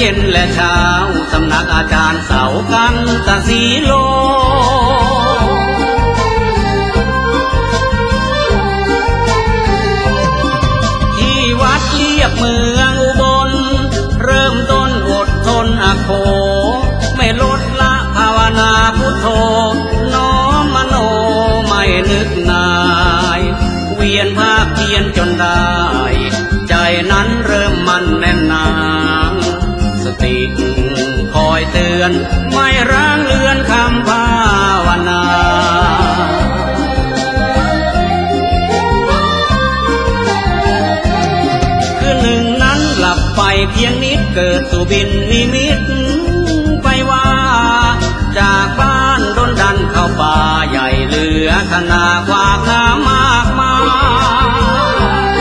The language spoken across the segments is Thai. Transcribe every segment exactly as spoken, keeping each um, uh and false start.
ย็นและเช้าสำนักอาจารย์เสากันตะสีโลที่วัดเลียบเมืองอุบลเริ่มต้นอดทนอโคไม่ลดละภาวนาพุทโธน้อมมโนไม่นึกนายเวียนภาคเพียนจนได้ใจนั้นเริ่มมันแน่นหนาสติคอยเตือนไม่ร้างเลือนคำภาวนาคือหนึ่งนั้นหลับไปเพียงนิดเกิดสุบินนิมิตไปว่าจากบ้านดนดันเข้าป่าใหญ่เหลือขนาดวากน้ำมากมาย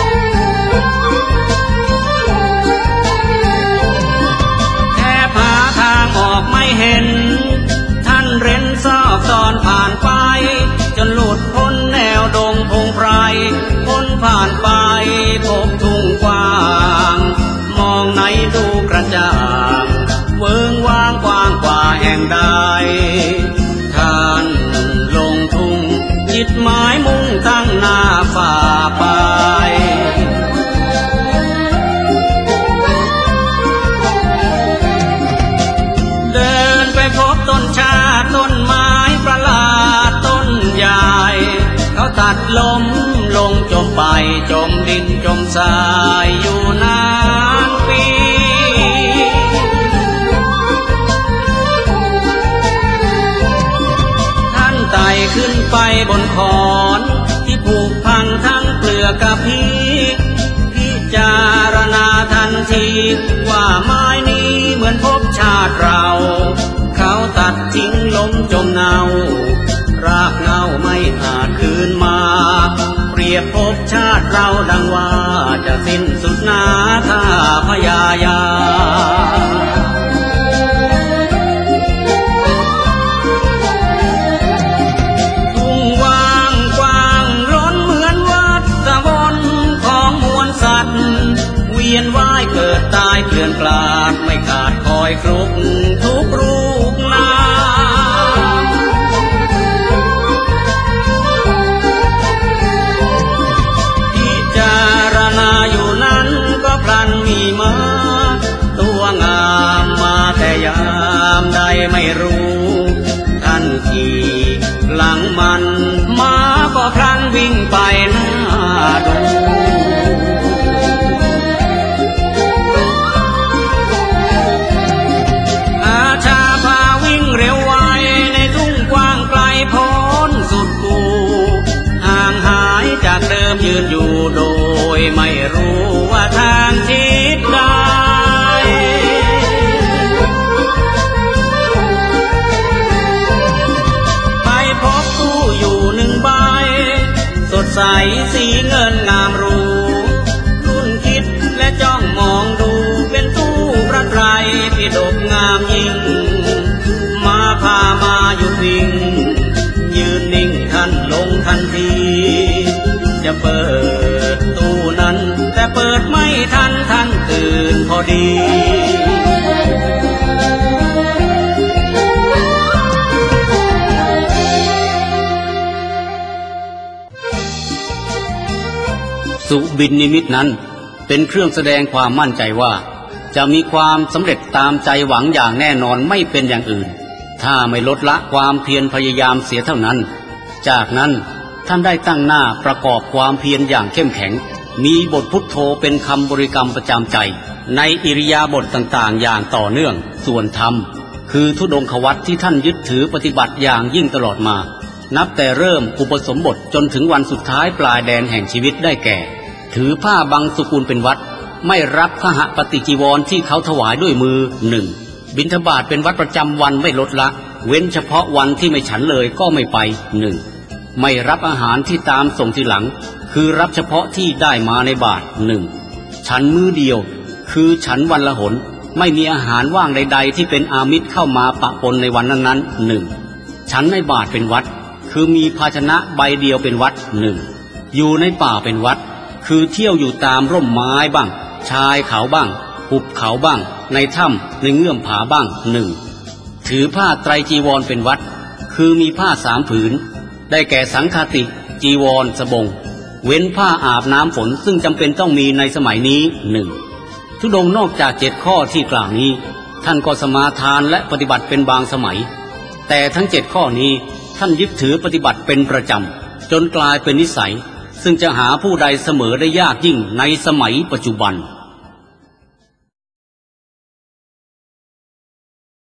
แค่หาทางออกไม่เห็นท่านเร้นซอกซอนผ่านไปจนหลุดพ้นแนวดงพงไพรพ้นผ่านไปพบทุ่งกว้างมองไหนดูกระจ่างเวิงว่างกว้างกว่าแห่งใดท่านลงทุ่งจิตหมายมุ่งตั้งหน้าฝ่าไปเดินไปพบต้นชาต้นไม้ประหลาดต้นใหญ่เขาตัดล้มลงจมไปจมดินจมทรายอยู่นานปีไต่ขึ้นไปบนขอนที่ผูกพันทั้งเปลือกกะพีพิจารณาทันทีว่าไม้นี้เหมือนพบชาติเราเขาตัดทิ้งล้มจมเนารากเงาไม่อาจคืนมาเปรียบพบชาติเราดังว่าจะสิ้นสุดนาถ้าพยายามเวียนว่ายเกิดตายเกลื่อนกลาดไม่ขาดคอยครุกทุกรูปนามพิจารณาอยู่นั้นก็พลันมีมาตัวงามมาแต่ยามใดไม่รู้ท่านขี่หลังมันมาก็พลันวิ่งไปหน้าดูเร็วไวในทุ่งกว้างไกลพ้นสุดกูห่างหายจากเดิมยืนอยู่โดยไม่รู้ว่าทางทิศใดไปพบตู้อยู่หนึ่งใบสดใสสีเงินงามรู้รุ่นคิดและจ้องมองดูเป็นตู้พระไตรปิฎกงามยิ่งมาพามาหยุดวิ่งยืนนิ่งท่านลงทันทีจะเปิดตู้นั้นแต่เปิดไม่ทันท่านตื่นพอดีสุบินนิมิตนั้นเป็นเครื่องแสดงความมั่นใจว่าจะมีความสำเร็จตามใจหวังอย่างแน่นอนไม่เป็นอย่างอื่นถ้าไม่ลดละความเพียรพยายามเสียเท่านั้นจากนั้นท่านได้ตั้งหน้าประกอบความเพียรอย่างเข้มแข็งมีบทพุทโธเป็นคำบริกรรมประจำใจในอิริยาบถต่างๆอย่างต่อเนื่องส่วนธรรมคือธุดงควัตรที่ท่านยึดถือปฏิบัติอย่างยิ่งตลอดมานับแต่เริ่มอุปสมบทจนถึงวันสุดท้ายปลายแดนแห่งชีวิตได้แก่ถือผ้าบังสุกุลเป็นวัดไม่รับขหปฏิจีวรที่เขาถวายด้วยมือหนึ่งบิณฑบาตเป็นวัดประจำวันไม่ลดละเว้นเฉพาะวันที่ไม่ฉันเลยก็ไม่ไปหนึ่งไม่รับอาหารที่ตามส่งทีหลังคือรับเฉพาะที่ได้มาในบาตรหนึ่งฉันมื้อเดียวคือฉันวันละหนไม่มีอาหารว่างใดๆที่เป็นอามิตรเข้ามาปะปนในวันนั้นๆหนึ่งฉันในบาตรเป็นวัดคือมีภาชนะใบเดียวเป็นวัดหนึ่งอยู่ในป่าเป็นวัดคือเที่ยวอยู่ตามร่มไม้บ้างชายเขาบ้างหุบเขาบ้างในถ้ำในเงื่อมผาบ้างหนึ่งถือผ้าไตรจีวรเป็นวัดคือมีผ้าสามผืนได้แก่สังฆาติจีวรสบงเว้นผ้าอาบน้ำฝนซึ่งจำเป็นต้องมีในสมัยนี้หนึ่งธุดงค์นอกจากเจ็ดข้อที่กล่าวนี้ท่านก็สมาทานและปฏิบัติเป็นบางสมัยแต่ทั้งเจ็ดข้อนี้ท่านยึดถือปฏิบัติเป็นประจำจนกลายเป็นนิสัยซึ่งจะหาผู้ใดเสมอได้ยากยิ่งในสมัยปัจจุบัน